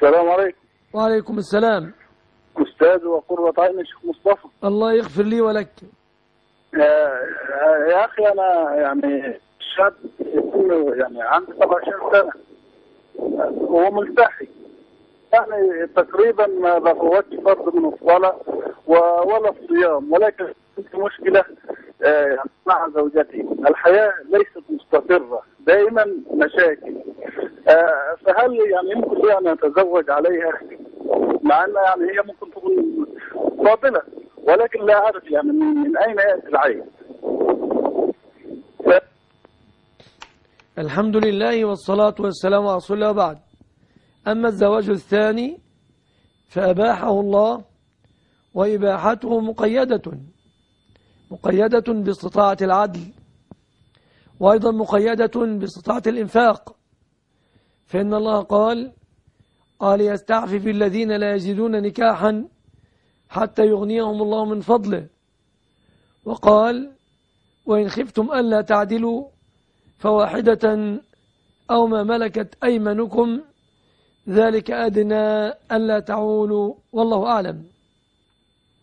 السلام عليكم. وعليكم السلام. أستاذ وقرة عين الشيخ مصطفى. الله يغفر لي ولك. يا أخي أنا يعني شاب يعني عندي 27 سنة وملتحي، يعني تقريبا ما بفوتش فرض من الصلاة ولا الصيام، ولكن عندي مشكلة يعني مع زوجتي. الحياة ليست مستقرة، دائما مشاكل. فهل يعني يمكن لي أن أتزوج عليها، مع أن يعني هي ممكن تكون فاضلة، ولكن لا أعرف يعني من أين يأتي العين. الحمد لله والصلاة والسلام على رسول الله وبعد. أما الزواج الثاني فأباحه الله، وإباحته مقيدة باستطاعة العدل، وأيضا مقيدة باستطاعة الإنفاق. فإن الله قال يستعفف الذين لا يجدون نكاحا حتى يغنيهم الله من فضله. وقال وإن خفتم ألا تعدلوا فواحدة أو ما ملكت أيمانكم ذلك أدنى ألا تعولوا، والله أعلم.